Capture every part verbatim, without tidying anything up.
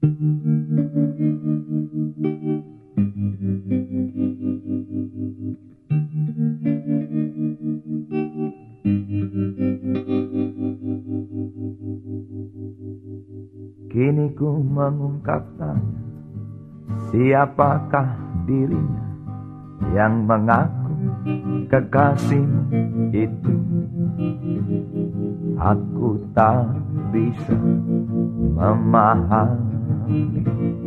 Kini ku mengungkap tanya, siapakah dirinya yang mengaku kekasihmu itu? Aku tak bisa memahami.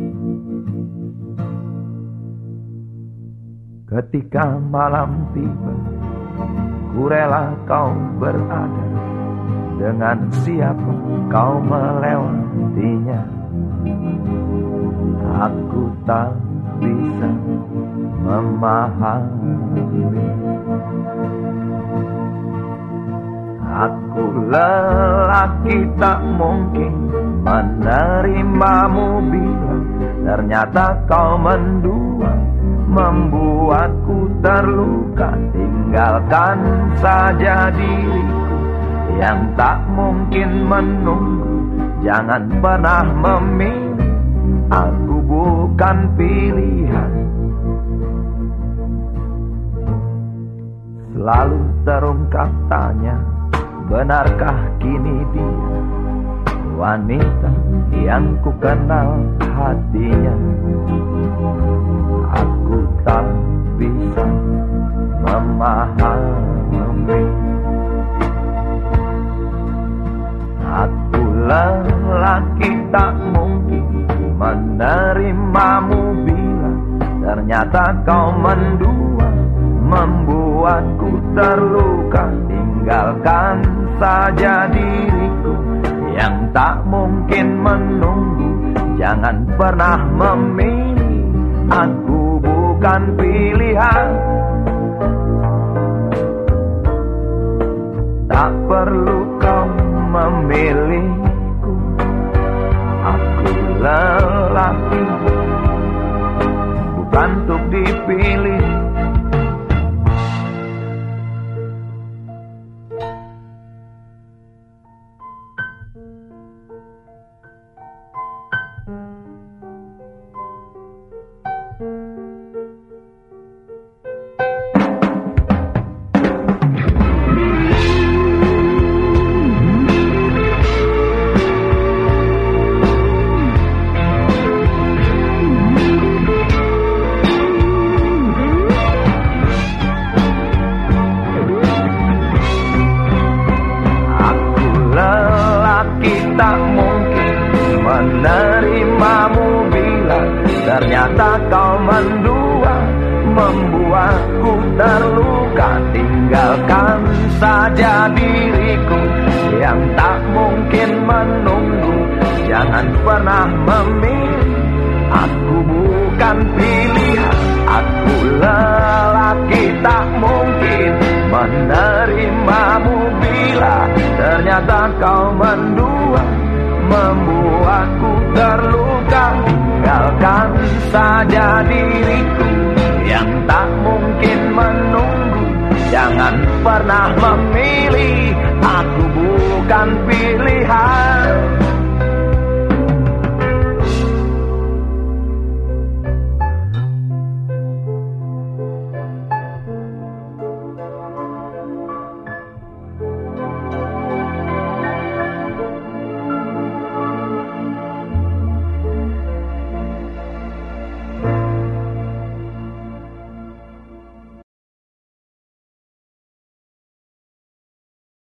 Ketika malam tiba, ku rela kau berada. Dengan siapa kau melewatinya? Aku tak bisa memahami. Aku lelaki tak mungkin menerimamu bila ternyata kau mendua, membuatku terluka. Tinggalkan saja diriku yang tak mungkin menunggu. Jangan pernah memilih, aku bukan pilihan. Selalu terungkap tanya, benarkah kini dia wanita yang ku kenal hatinya? Aku tak bisa memahami. Aku lelaki tak mungkin menerimamu bila ternyata kau mendua, membuatku terluka. Tinggalkan saja diriku yang tak mungkin menunggu. Jangan pernah memilih, aku bukan pilihan. Tak perlu kau memilihku, aku lelaki bukan untuk dipilih. Tak mungkin menerimamu bila ternyata kau mendua, membuatku terluka. Tinggalkan saja diriku yang tak mungkin menunggu. Jangan pernah memilih, aku bukan pilihan. Aku lelaki tak mungkin menerimamu bila ternyata kau mendua, membuatku terluka. Tinggalkan saja diriku yang tak mungkin menunggu. Jangan pernah memilih, aku bukan pilihan.